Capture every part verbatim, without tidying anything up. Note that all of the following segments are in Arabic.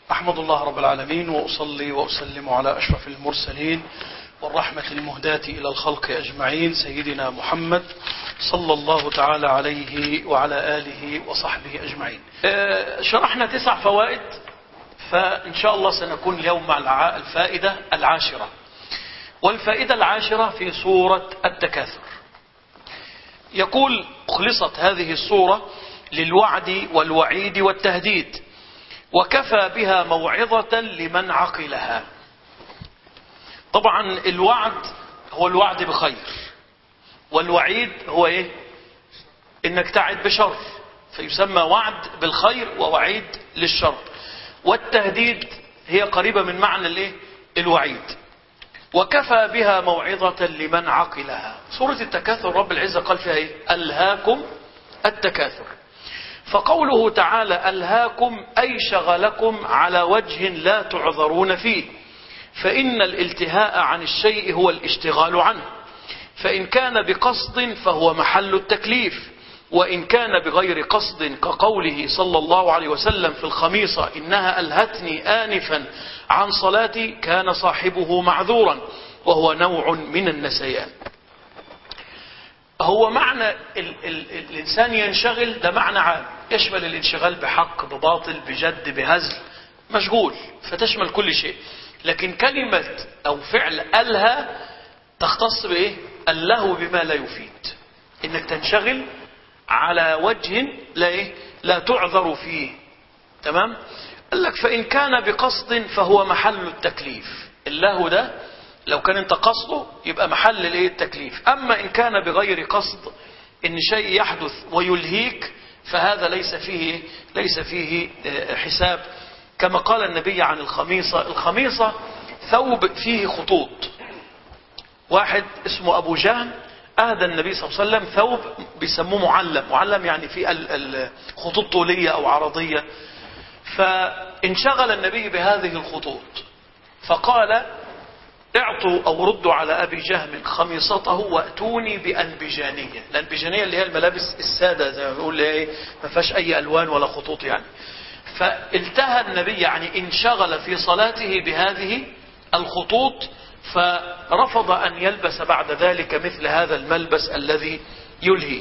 أحمد الله رب العالمين وأصلي وأسلم على أشرف المرسلين والرحمة المهداة إلى الخلق أجمعين سيدنا محمد صلى الله تعالى عليه وعلى آله وصحبه أجمعين. شرحنا تسع فوائد، فإن شاء الله سنكون اليوم مع الفائدة العاشرة، والفائدة العاشرة في سورة التكاثر. يقول: أخلصت هذه السورة للوعد والوعيد والتهديد، وكفى بها موعظة لمن عقلها. طبعا الوعد هو الوعد بخير، والوعيد هو ايه؟ انك تعد بشر، فيسمى وعد بالخير ووعيد للشر. والتهديد هي قريبة من معنى الايه؟ الوعيد. وكفى بها موعظة لمن عقلها. سورة التكاثر رب العزة قال فيها ايه؟ ألهاكم التكاثر. فقوله تعالى ألهاكم أي شغلكم على وجه لا تعذرون فيه، فإن الالتهاء عن الشيء هو الاشتغال عنه، فإن كان بقصد فهو محل التكليف، وإن كان بغير قصد كقوله صلى الله عليه وسلم في الخميصة إنها ألهتني آنفا عن صلاتي كان صاحبه معذورا، وهو نوع من النسيان. هو معنى ال ال الإنسان ينشغل، ده معنى عام يشمل الانشغال بحق بباطل بجد بهزل، مشغول، فتشمل كل شيء. لكن كلمة أو فعل ألهى تختص بإيه؟ اللهو بما لا يفيد، إنك تنشغل على وجه لا إيه؟ لا تعذر فيه. تمام؟ قال لك فإن كان بقصد فهو محل التكليف. اللهو ده لو كان انت قصده يبقى محل الايه؟ التكليف. اما ان كان بغير قصد، ان شيء يحدث ويلهيك، فهذا ليس فيه ليس فيه حساب. كما قال النبي عن الخميصة: الخميصة ثوب فيه خطوط. واحد اسمه ابو جهل اهدى النبي صلى الله عليه وسلم ثوب بيسموه معلم، معلم يعني فيه الخطوط طولية او عرضية. فانشغل النبي بهذه الخطوط، فقال: اعطوا او ردوا على ابي جهم خميصته واتوني بانبجانيه. الانبجانيه اللي هي الملابس الساده زي ما بيقول، ايه؟ ما فيهاش اي الوان ولا خطوط يعني. فالتهى النبي يعني انشغل في صلاته بهذه الخطوط، فرفض ان يلبس بعد ذلك مثل هذا الملبس الذي يلهي.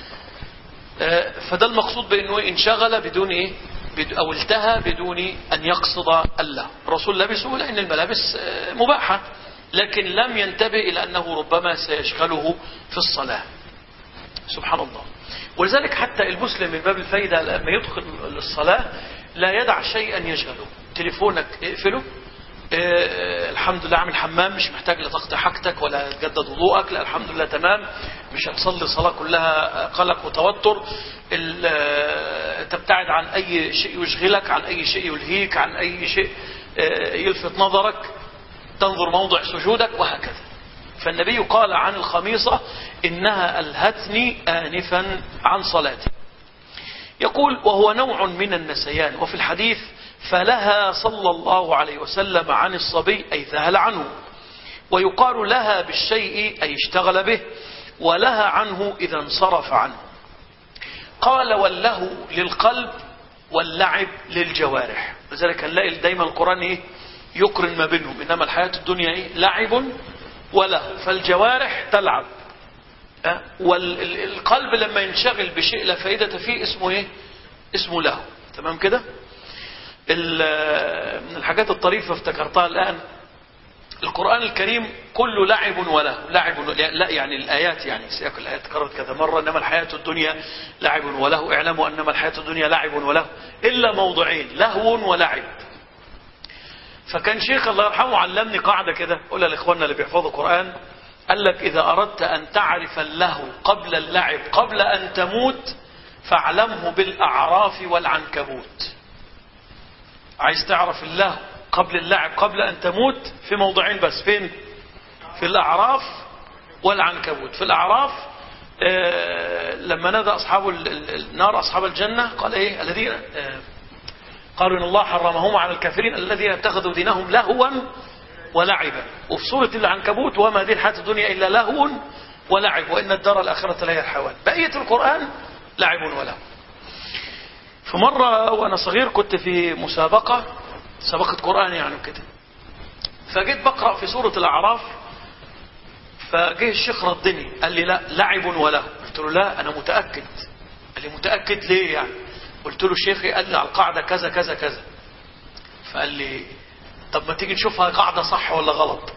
فده المقصود بانه انشغل بدون ايه؟ او التهى بدون ان يقصد الله. الرسول لبسه لان الملابس مباحه، لكن لم ينتبه إلى أنه ربما سيشغله في الصلاة. سبحان الله. ولذلك حتى المسلم من باب الفايدة لما يدخل الصلاة لا يدع شيئا يشغله. تليفونك اقفله، اه الحمد لله عامل حمام، مش محتاج لتقطع حاجتك ولا تجدد وضوءك، لا الحمد لله تمام، مش هتصلي صلاة كلها قلق وتوتر. تبتعد عن أي شيء يشغلك، عن أي شيء يلهيك، عن أي شيء اه يلفت نظرك، تنظر موضع سجودك وهكذا. فالنبي قال عن الخميصة إنها ألهتني آنفا عن صلاتي. يقول: وهو نوع من النسيان. وفي الحديث: فلها صلى الله عليه وسلم عن الصبي أي ذهل عنه. ويقال لها بالشيء أي اشتغل به، ولها عنه إذا انصرف عنه. قال: واللهو للقلب واللعب للجوارح. لذلك نلاقي دايما القرآن إيه؟ يقرن ما بينهم. إنما الحياة الدنيا إيه؟ لعب وله، فالجوارح تلعب، أه؟ والقلب لما ينشغل بشيء لا فائدة فيه اسمه إيه؟ اسمه له. تمام كده؟ من الحاجات الطريفة افتكرتها الآن، القرآن الكريم كله لعب وله. لعب لا يعني الآيات، يعني سياق الآيات تكررت كذا مرة: إنما الحياة الدنيا لعب وله، اعلموا أنما الحياة الدنيا لعب وله، إلا موضعين: لهو ولعب. فكان شيخ الله يرحمه علمني قاعدة كده، قولها لإخواننا اللي بيحفظوا القرآن. قال لك: إذا أردت أن تعرف اللهو قبل اللعب قبل أن تموت فاعلمه بالأعراف والعنكبوت. عايز تعرف اللهو قبل اللعب قبل أن تموت في موضعين بس. فين؟ في الأعراف والعنكبوت. في الأعراف آه لما نادى أصحاب النار أصحاب الجنة قال إيه؟ الذين آه قالوا إن الله حرمهم على الكافرين الذين اتخذوا دينهم لهوا ولعبا. وفي سورة العنكبوت: وما هذه الحياة الدنيا إلا لهو ولعب وإن الدار الآخرة لهي الحيوان. بقية القرآن لعب ولهو. في مرة وأنا صغير كنت في مسابقة سبقت قرآن يعني كده. فجيت بقرأ في سورة الأعراف، فجه الشيخ ردني قال لي لا لعب وله. قلت له لا أنا متأكد. قال لي متأكد ليه يعني؟ قلت له شيخي قال لي على القاعدة كذا كذا كذا. فقال لي طب ما تيجي نشوفها قاعدة صح ولا غلط.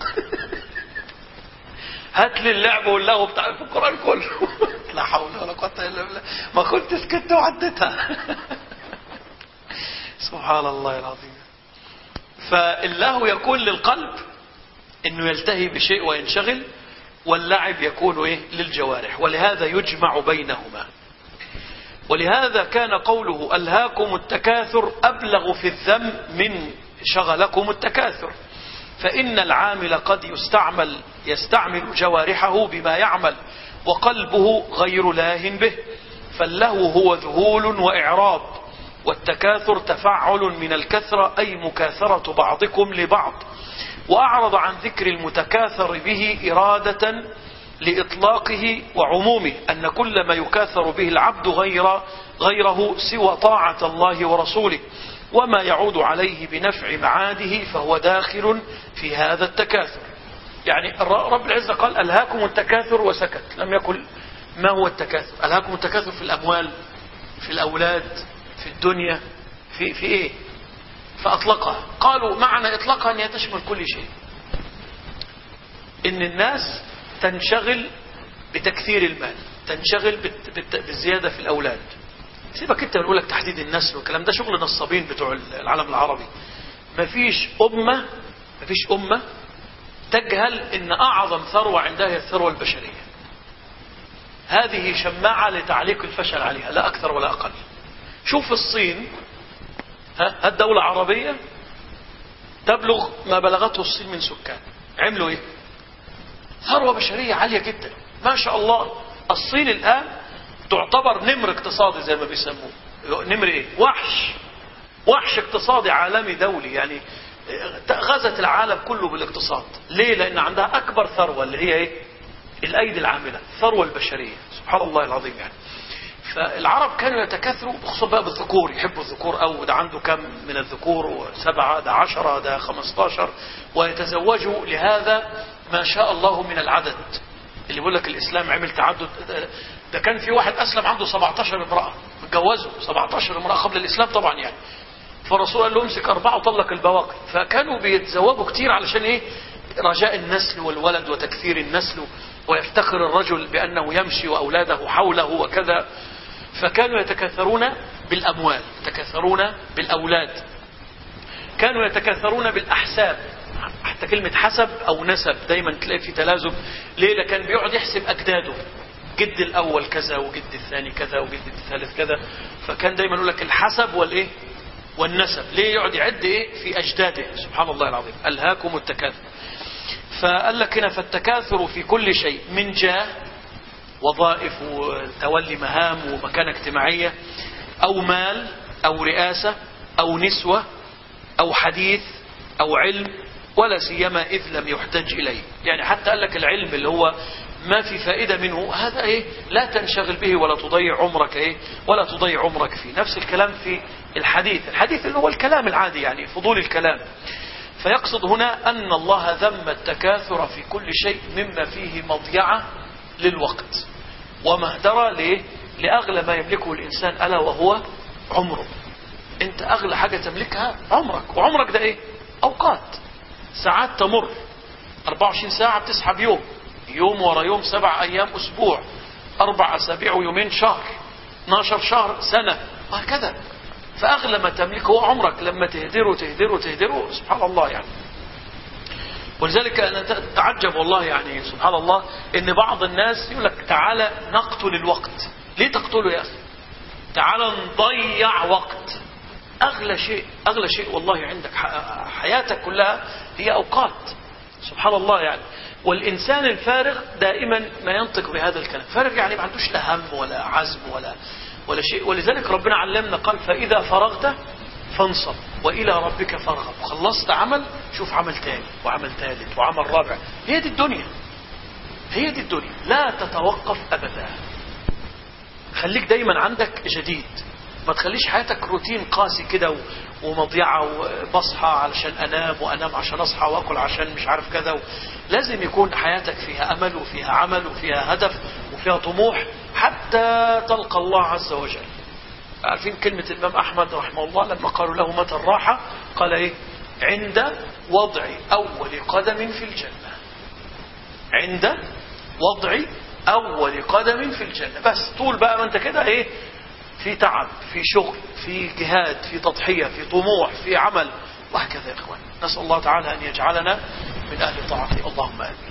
هات لي اللعب واللهو بتاع في القرآن كله. لا حول ولا قوة إلا بالله. ما كنت سكت وعدتها. سبحان الله العظيم. فاللهو يكون للقلب انه يلتهي بشيء وينشغل، واللعب يكون ايه للجوارح، ولهذا يجمع بينهما. ولهذا كان قوله ألهاكم التكاثر أبلغ في الذم من شغلكم التكاثر، فإن العامل قد يستعمل يستعمل جوارحه بما يعمل وقلبه غير لاه به، فاللهو هو ذهول وإعراض، والتكاثر تفعل من الكثرة أي مكاثرة بعضكم لبعض. وأعرض عن ذكر المتكاثر به إرادة لإطلاقه وعمومه، أن كل ما يكاثر به العبد غير غيره سوى طاعة الله ورسوله وما يعود عليه بنفع معاده فهو داخل في هذا التكاثر. يعني رب العزة قال ألهاكم التكاثر وسكت، لم يقل ما هو التكاثر. ألهاكم التكاثر في الأموال، في الأولاد، في الدنيا، في في إيه؟ فأطلقها. قالوا معنى إطلاقها أن تشمل كل شيء، إن الناس تنشغل بتكثير المال، تنشغل بالزيادة في الأولاد. سيبك انت بنقول لك تحديد النسل والكلام ده شغل نصابين بتوع العالم العربي. مفيش أمة مفيش أمة تجهل إن أعظم ثروة عندها هي الثروة البشرية. هذه شماعة لتعليق الفشل عليها لا أكثر ولا أقل. شوف الصين، ها الدولة عربية تبلغ ما بلغته الصين من سكان، عملوا إيه؟ ثروة بشرية عالية جدا ما شاء الله. الصين الآن تعتبر نمر اقتصادي زي ما بيسموه. نمر ايه؟ وحش وحش اقتصادي عالمي دولي، يعني غزت العالم كله بالاقتصاد. ليه؟ لأن عندها أكبر ثروة اللي هي ايه؟ الأيدي العاملة، الثروة البشرية. سبحان الله العظيم. يعني فالعرب كانوا يتكاثروا خصوصا بقى بالذكور، يحبوا الذكور أو ده عنده كم من الذكور، سبعة ده عشرة ده خمستاشر، ويتزوجوا لهذا ما شاء الله من العدد. اللي بيقول لك الإسلام عمل تعدد، ده كان في واحد أسلم عنده سبعتاشر امرأة متجوزوا، سبعتاشر امرأة قبل الإسلام طبعا يعني. فالرسول قال له امسك أربعة وطلق البواقي. فكانوا بيتزوجوا كتير علشان إيه؟ رجاء النسل والولد وتكثير النسل، ويفتخر الرجل بأنه يمشي وأولاده حوله وكذا. فكانوا يتكاثرون بالأموال، يتكاثرون بالأولاد، كانوا يتكاثرون بالأحساب. حتى كلمة حسب أو نسب دايما تلاقي في تلازم. ليه؟ لكن بيقعد يحسب أجداده، جد الأول كذا وجد الثاني كذا وجد الثالث كذا. فكان دايما يقول لك الحسب والإيه والنسب. ليه؟ يقعد يعد إيه في أجداده. سبحان الله العظيم. ألهاكم التكاثر. فقال لك هنا فالتكاثر في كل شيء، من جاه وظائف وتولي مهام ومكانة اجتماعية، أو مال أو رئاسة أو نسوة أو حديث أو علم، ولا سيما إذ لم يحتج إليه. يعني حتى قال لك العلم اللي هو ما في فائدة منه، هذا إيه لا تنشغل به ولا تضيع عمرك إيه ولا تضيع عمرك فيه. نفس الكلام في الحديث، الحديث اللي هو الكلام العادي يعني فضول الكلام. فيقصد هنا أن الله ذم التكاثر في كل شيء مما فيه مضيعة للوقت ومهدرة ليه؟ لأغلى ما يملكه الإنسان ألا وهو عمره. أنت أغلى حاجة تملكها عمرك، وعمرك ده إيه؟ أوقات، ساعات تمر، أربعة وعشرين ساعة بتسحب يوم، يوم ورا يوم، سبع أيام أسبوع، أربع أسابيع ويومين شهر، اثناشر شهر سنة، وهكذا. فأغلى ما تملكه هو عمرك. لما تهدره تهدره تهدره سبحان الله يعني. ولذلك أنا تعجب والله يعني سبحان الله إن بعض الناس يقول لك تعالى نقتل الوقت. ليه تقتله يا أخي؟ تعالى نضيع وقت. أغلى شيء أغلى شيء والله عندك حياتك كلها هي أوقات. سبحان الله يعني. والإنسان الفارغ دائما ما ينطق بهذا الكلام. فارغ يعني ما عندوش لا هم ولا عزم ولا ولا شيء. ولذلك ربنا علمنا قال فإذا فرغت فانصب وإلى ربك فارغب. خلصت عمل شوف عمل تاني وعمل ثالث وعمل رابع. هي دي الدنيا، هي دي الدنيا. لا تتوقف أبدا، خليك دايما عندك جديد. ما تخليش حياتك روتين قاسي كده ومضيعة، وبصحى علشان أنام وأنام عشان أصحى وأكل عشان مش عارف كذا. لازم يكون حياتك فيها أمل وفيها عمل وفيها هدف وفيها طموح حتى تلقى الله عز وجل. عارفين كلمة الإمام أحمد رحمه الله لما قالوا له متى الراحة؟ قال إيه؟ عند وضع أول قدم في الجنة. عند وضع أول قدم في الجنة. بس طول بقى ما أنت كده إيه؟ في تعب، في شغل، في جهاد، في تضحية، في طموح، في عمل، وهكذا يا إخوان. نسأل الله تعالى أن يجعلنا من أهل طاعته، اللهم آمين.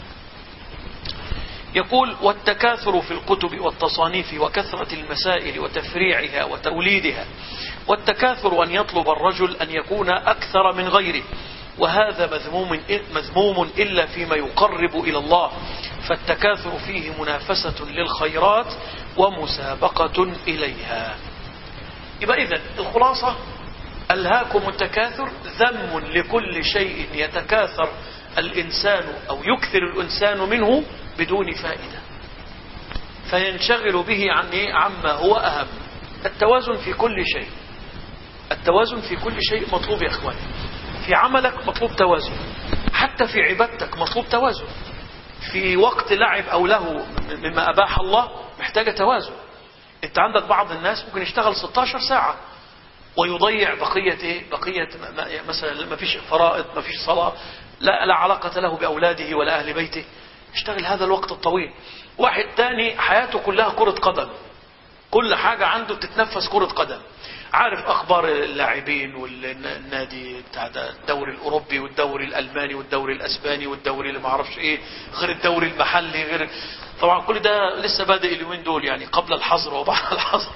يقول: والتكاثر في الكتب والتصانيف وكثرة المسائل وتفريعها وتوليدها، والتكاثر أن يطلب الرجل أن يكون أكثر من غيره، وهذا مذموم مذموم إلا فيما يقرب إلى الله، فالتكاثر فيه منافسة للخيرات ومسابقة إليها. يبقى إذن الخلاصة: ألهاكم التكاثر ذم لكل شيء يتكاثر الإنسان أو يكثر الإنسان منه بدون فائدة، فينشغل به عن إيه؟ عما هو أهم. التوازن في كل شيء، التوازن في كل شيء مطلوب يا إخواني. في عملك مطلوب توازن، حتى في عبادتك مطلوب توازن. في وقت لعب أو له مما أباح الله محتاجة توازن. أنت عندك بعض الناس ممكن يشتغل ستة عشر ساعة ويضيع بقية إيه؟ بقية مثلا ما فيش فرائض، ما فيش صلاة، لا, لا علاقة له بأولاده ولا أهل بيته، يشتغل هذا الوقت الطويل. واحد تاني حياته كلها كرة قدم، كل حاجة عنده تتنفس كرة قدم، عارف أخبار اللاعبين والنادي بتاع الدوري الأوروبي والدوري الألماني والدوري الأسباني والدوري اللي ما اعرفش إيه، غير الدوري المحلي، غير طبعا كل ده لسه بادئ اليومين دول، يعني قبل الحظر وبعد الحظر.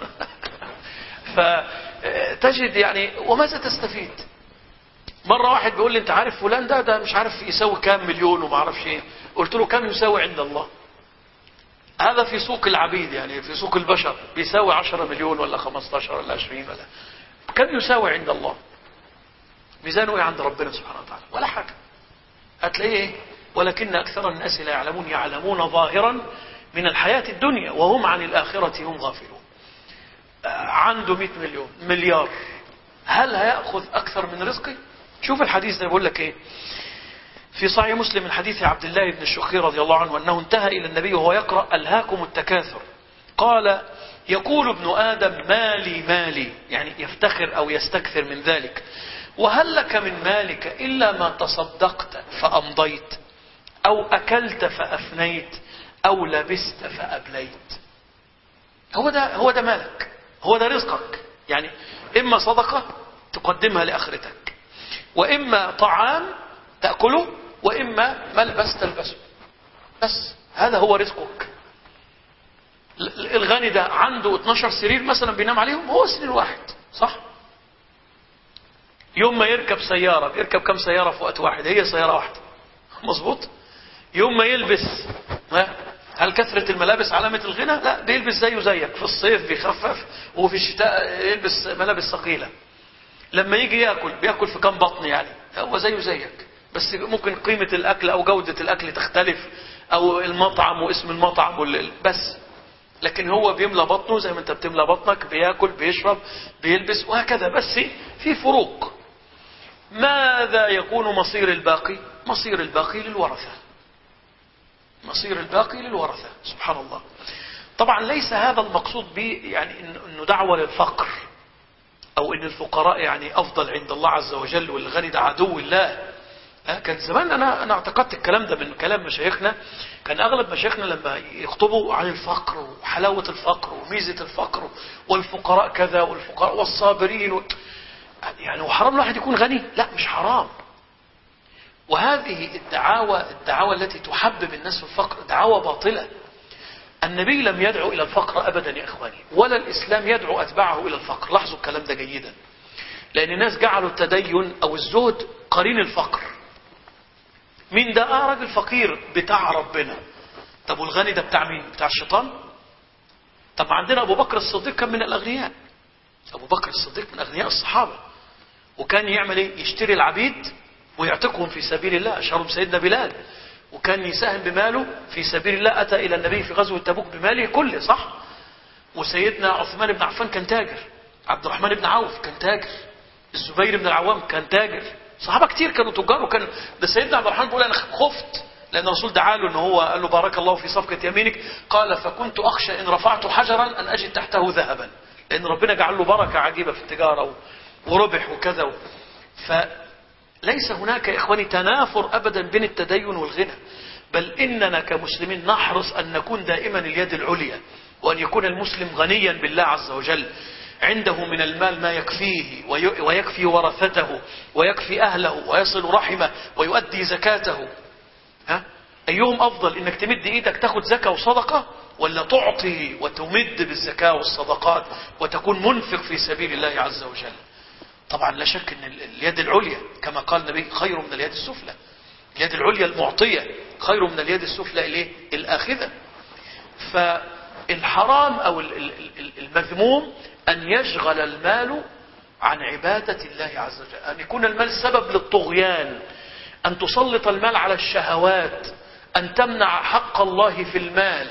فتجد يعني وماذا تستفيد؟ مرة واحد بيقول لي: أنت عارف فلان ده ده مش عارف يساوي كام مليون وما اعرفش إيه. قلت له: كم يساوي عند الله؟ هذا في سوق العبيد، يعني في سوق البشر بيساوي عشرة مليون ولا خمستاشر ولا عشرين، ولا كم يساوي عند الله؟ ميزانه ايه عند ربنا سبحانه وتعالى؟ ولا حاجة. هتلاقيه ايه؟ ولكن أكثر الناس لا يعلمون، يعلمون ظاهرا من الحياة الدنيا وهم عن الآخرة هم غافلون. عنده مئة مليون مليار، هل هيأخذ أكثر من رزقه؟ شوف الحديث ده بيقول لك ايه في صحيح مسلم من حديث عبد الله بن الشخير رضي الله عنه أنه انتهى إلى النبي وهو يقرأ: ألهاكم التكاثر، قال: يقول ابن آدم مالي مالي، يعني يفتخر أو يستكثر من ذلك، وهل لك من مالك إلا ما تصدقت فأمضيت، أو أكلت فأفنيت، أو لبست فأبليت. هو ده هو ده مالك، هو ده رزقك. يعني إما صدقة تقدمها لآخرتك، وإما طعام تأكله، وإما ملبس تلبسه. بس هذا هو رزقك. الغني ده عنده اتناشر سرير مثلا بينام عليهم، هو سرير واحد، صح؟ يوم ما يركب سيارة بيركب كم سيارة في وقت واحد؟ هي سيارة واحدة، مظبوط؟ يوم ما يلبس، هل كثرة الملابس علامة الغنى؟ لا، بيلبس زيه زيك، في الصيف بيخفف وفي الشتاء يلبس ملابس ثقيلة. لما يجي يأكل بيأكل في كم بطن؟ يعني هو زيه زيك، بس ممكن قيمة الأكل أو جودة الأكل تختلف، أو المطعم واسم المطعم وال... بس. لكن هو بيملى بطنه زي ما أنت بتملى بطنك، بيأكل بيشرب بيلبس وهكذا، بس في فروق. ماذا يكون مصير الباقي؟ مصير الباقي للورثة، مصير الباقي للورثة، سبحان الله. طبعا ليس هذا المقصود به يعني إنه دعوة للفقر، أو إن الفقراء يعني أفضل عند الله عز وجل والغني ده عدو الله. كان زمان أنا أنا اعتقدت الكلام ده من كلام مشايخنا. كان أغلب مشايخنا لما يخطبوا عن الفقر وحلاوة الفقر وميزة الفقر والفقراء كذا والفقراء والصابرين و... يعني وحرام الواحد يكون غني؟ لا، مش حرام. وهذه الدعاوى الدعاوى التي تحبب الناس في الفقر دعاوى باطلة. النبي لم يدعو إلى الفقر أبدا يا إخواني، ولا الإسلام يدعو أتباعه إلى الفقر. لاحظوا الكلام ده جيدا، لأن الناس جعلوا التدين أو الزهد قرين الفقر. مين ده؟ آه راجل فقير بتاع ربنا. طب والغني ده بتاع مين؟ بتاع الشيطان؟ طب عندنا أبو بكر الصديق كان من الأغنياء. أبو بكر الصديق من أغنياء الصحابة، وكان يعمل إيه؟ يشتري العبيد ويعتقهم في سبيل الله. أشهرهم سيدنا بلال، وكان يساهم بماله في سبيل الله. أتى إلى النبي في غزوة تبوك بماله كله، صح؟ وسيدنا عثمان بن عفان كان تاجر، عبد الرحمن بن عوف كان تاجر، الزبير بن العوام كان تاجر، صحابة كتير كانوا تجار. وكان ده سيدنا عبد الرحمن بيقول أنا خفت لأن الرسول دعا له إن هو قال له بارك الله في صفقة يمينك، قال فكنت أخشى إن رفعت حجرا أن أجد تحته ذهبا، لأن ربنا جعل له بركة عجيبة في التجارة وربح وكذا. فليس هناك يا إخواني تنافر أبدا بين التدين والغنى، بل إننا كمسلمين نحرص أن نكون دائما اليد العليا، وأن يكون المسلم غنيا بالله عز وجل، عنده من المال ما يكفيه ويكفي ورثته ويكفي أهله ويصل رحمه ويؤدي زكاته. ها؟ أيهم أفضل، إنك تمد إيدك تاخد زكاة وصدقة، ولا تعطي وتمد بالزكاة والصدقات وتكون منفق في سبيل الله عز وجل؟ طبعا لا شك أن اليد العليا كما قال النبي خير من اليد السفلى. اليد العليا المعطية خير من اليد السفلى إليه الآخذة. فالحرام أو المذموم أن يشغل المال عن عبادة الله عز وجل، أن يكون المال سبب للطغيان، أن تسلط المال على الشهوات، أن تمنع حق الله في المال.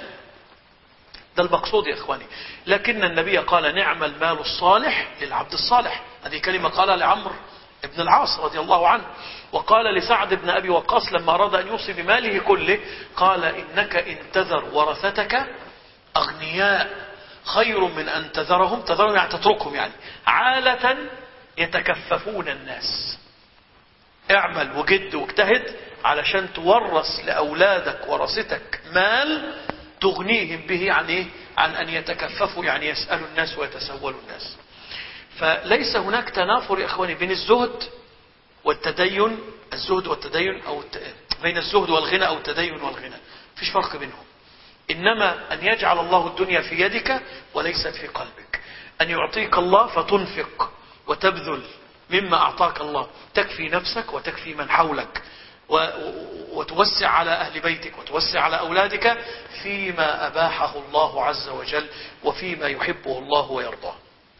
ده المقصود يا إخواني. لكن النبي قال نعم المال الصالح للعبد الصالح، هذه كلمة قالها لعمرو ابن العاص رضي الله عنه. وقال لسعد بن أبي وقاص لما أراد أن يوصي بماله كله، قال إنك إن تذر ورثتك أغنياء خير من أن تذرهم، تذرهم يعني تتركهم، يعني عالة يتكففون الناس. اعمل وجد واجتهد علشان تورث لأولادك ورثتك مال تغنيهم به عن إيه؟ عن أن يتكففوا، يعني يسألوا الناس ويتسولوا الناس. فليس هناك تنافر يا إخواني بين الزهد والتدين، الزهد والتدين أو بين الزهد والغنى أو التدين والغنى، فيش فرق بينهم. إنما أن يجعل الله الدنيا في يدك وليست في قلبك، أن يعطيك الله فتنفق وتبذل مما أعطاك الله، تكفي نفسك وتكفي من حولك، وتوسع على أهل بيتك وتوسع على أولادك فيما أباحه الله عز وجل وفيما يحبه الله ويرضاه.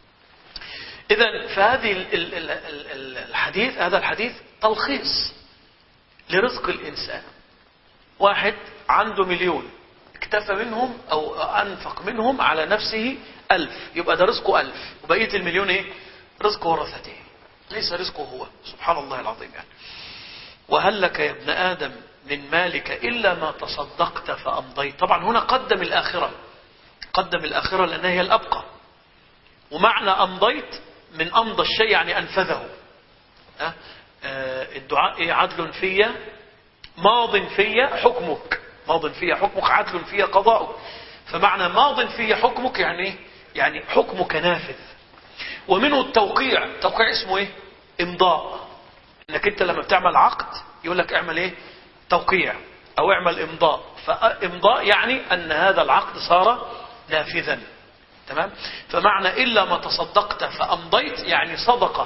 إذن فهذه الحديث، هذا الحديث تلخيص لرزق الإنسان. واحد عنده مليون اكتفى منهم أو أنفق منهم على نفسه ألف، يبقى ده رزقه ألف، وبقية المليون إيه؟ رزق ورثته، ليس رزقه هو، سبحان الله العظيم يعني. وهل لك يا ابن آدم من مالك إلا ما تصدقت فأمضيت. طبعا هنا قدم الآخرة، قدم الآخرة لأنها هي الأبقى. ومعنى أمضيت من أمضى الشيء يعني أنفذه. أه؟ أه الدعاء إيه؟ عدل فيا ماض فيا حكمك، ماض فيا حكمك عدل فيا قضاؤك. فمعنى ماض فيا حكمك يعني يعني حكمك نافذ. ومنه التوقيع، التوقيع اسمه ايه؟ امضاء. انك انت لما بتعمل عقد يقول لك اعمل ايه؟ توقيع او اعمل امضاء. فامضاء يعني ان هذا العقد صار نافذا. تمام؟ فمعنى الا ما تصدقت فامضيت يعني صدقة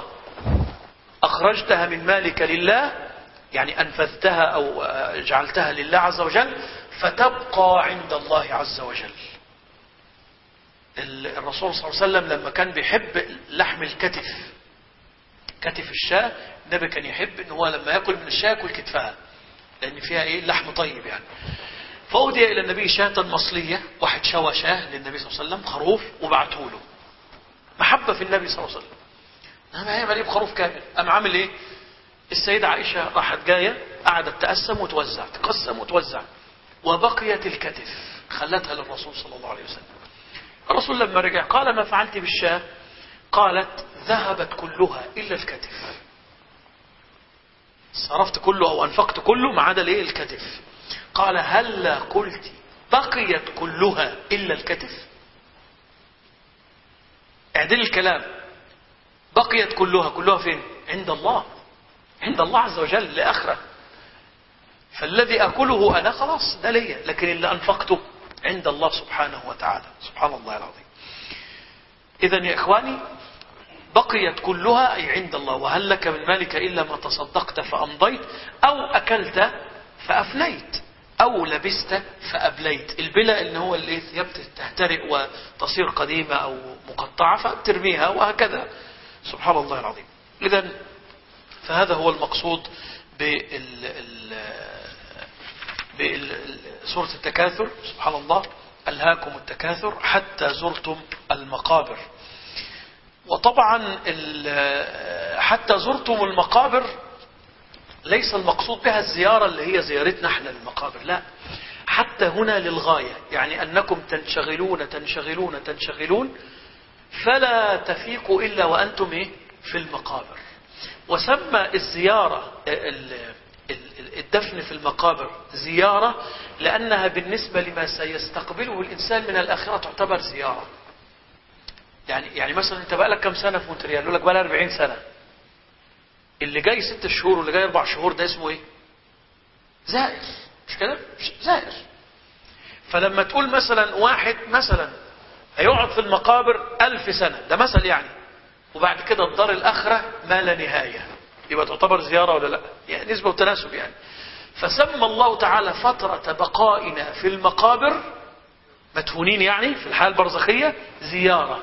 اخرجتها من مالك لله، يعني انفذتها او جعلتها لله عز وجل، فتبقى عند الله عز وجل. الرسول صلى الله عليه وسلم لما كان بيحب لحم الكتف، كتف الشاة، النبي كان يحب ان هو لما يأكل من الشاة يأكل كتفها، لان فيها ايه؟ لحم طيب يعني. فأودي الى النبي شاة مصلية، واحد شوى شاه للنبي صلى الله عليه وسلم، خروف، وبعته له محبة في النبي صلى الله عليه وسلم. انا هيعمل ايه بخروف كامل؟ قام عامل ايه؟ السيدة عائشة راحت جاية قعدت تقسم وتوزع، تقسم وتوزع، وبقيت الكتف خلتها للرسول صلى الله عليه وسلم. الرسول لما رجع قال ما فعلت بالشاة؟ قالت ذهبت كلها إلا الكتف، صرفت كله أو أنفقت كله ما عدا ليه؟ الكتف. قال هلا قلت بقيت كلها إلا الكتف؟ اعدل الكلام، بقيت كلها، كلها فين؟ عند الله، عند الله عز وجل لآخرة. فالذي أكله أنا خلاص ده ليا، لكن اللي أنفقته عند الله سبحانه وتعالى، سبحان الله العظيم. إذن يا إخواني بقيت كلها أي عند الله. وهل لك من مالك إلا ما تصدقت فأمضيت، أو أكلت فأفنيت، أو لبست فأبليت. البلا إن هو اللي ثياب تهترئ وتصير قديمة أو مقطعة فترميها وهكذا، سبحان الله العظيم. إذن فهذا هو المقصود بسورة التكاثر، سبحان الله، ألهاكم التكاثر حتى زرتم المقابر. وطبعا حتى زرتم المقابر ليس المقصود بها الزيارة اللي هي زيارتنا احنا للمقابر، لا، حتى هنا للغاية، يعني أنكم تنشغلون تنشغلون تنشغلون فلا تفيقوا إلا وأنتم إيه؟ في المقابر. وسمى الزيارة الدفن في المقابر زيارة لأنها بالنسبة لما سيستقبله الإنسان من الآخرة تعتبر زيارة. يعني يعني مثلا أنت بقى لك كم سنة في مونتريال؟ يقول لك بقى لك أربعين سنة. اللي جاي ست شهور واللي جاي أربع شهور ده اسمه إيه؟ زائر، مش كده؟ زائر. فلما تقول مثلا واحد مثلا هيقعد في المقابر ألف سنة، ده مثل يعني، وبعد كده الدار الآخرة ما لا نهاية، يبقى تعتبر زيارة ولا لا؟ يعني نسبة وتناسب يعني. فسمى الله تعالى فترة بقائنا في المقابر مدفونين يعني في الحياة البرزخية زيارة.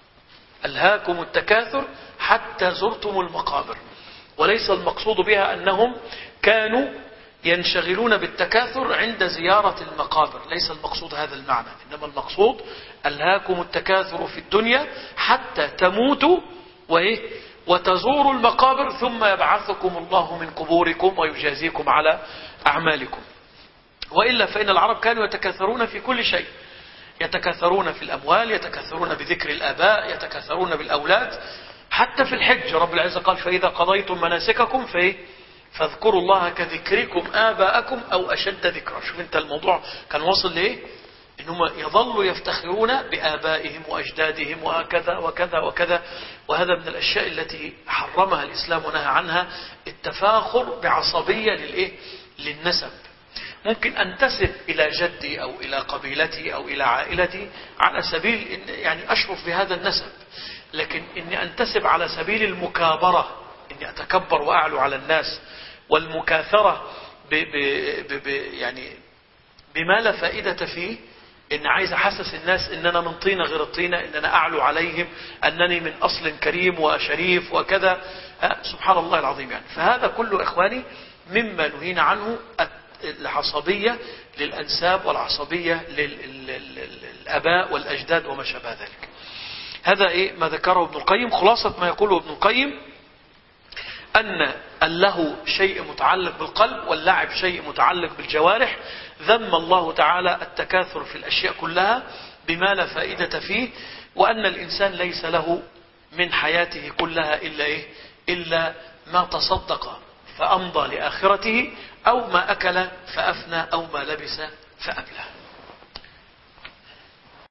ألهاكم التكاثر حتى زرتم المقابر. وليس المقصود بها أنهم كانوا ينشغلون بالتكاثر عند زيارة المقابر، ليس المقصود هذا المعنى، إنما المقصود ألهاكم التكاثر في الدنيا حتى تموتوا وإيه؟ وتزوروا المقابر ثم يبعثكم الله من قبوركم ويجازيكم على أعمالكم. وإلا فإن العرب كانوا يتكاثرون في كل شيء، يتكاثرون في الأموال، يتكاثرون بذكر الآباء، يتكاثرون بالأولاد، حتى في الحج رب العزة قال فإذا قضيتم مناسككم فإيه؟ فاذكروا الله كذكركم آباءكم أو أشد ذكرا. شوف انت الموضوع كان واصل ليه؟ إنهم يظلوا يفتخرون بآبائهم وأجدادهم وهكذا وكذا وكذا. وهذا من الأشياء التي حرمها الإسلام ونهى عنها، التفاخر بعصبية للإيه؟ للنسب. ممكن أنتسب إلى جدي أو إلى قبيلتي أو إلى عائلتي على سبيل إن يعني أشرف بهذا النسب، لكن إني أنتسب على سبيل المكابرة، إني أتكبر وأعلو على الناس، والمكاثرة ب ب ب ب يعني بما لا فائدة فيه، إن عايز أحسس الناس إن أنا من طينة غير الطينة، إن أنا أعلو عليهم، أنني من أصل كريم وشريف وكذا. سبحان الله العظيم يعني. فهذا كله إخواني مما نهينا عنه، العصبية للأنساب والعصبية للأباء والأجداد وما شابه ذلك. هذا إيه ما ذكره ابن القيم. خلاصة ما يقوله ابن القيم أن اللهو شيء متعلق بالقلب واللعب شيء متعلق بالجوارح. ذم الله تعالى التكاثر في الأشياء كلها بما لا فائدة فيه، وأن الإنسان ليس له من حياته كلها إلا إيه؟ إلا ما تصدق فأمضى لآخرته، أو ما أكل فأفنى، أو ما لبس فأبلى.